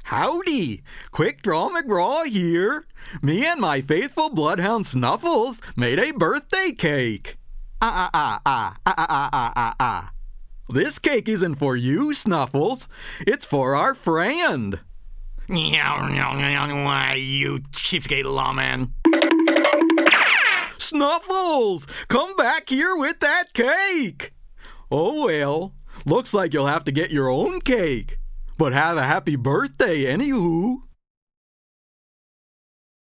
Howdy! Quick Draw McGraw here. Me and my faithful bloodhound Snuffles made a birthday cake. This cake isn't for you, Snuffles. It's for our friend. Why, you cheapskate lawman. Snuffles! Come back here with that cake! Oh well, looks like you'll have to get your own cake. But have a happy birthday, anywho.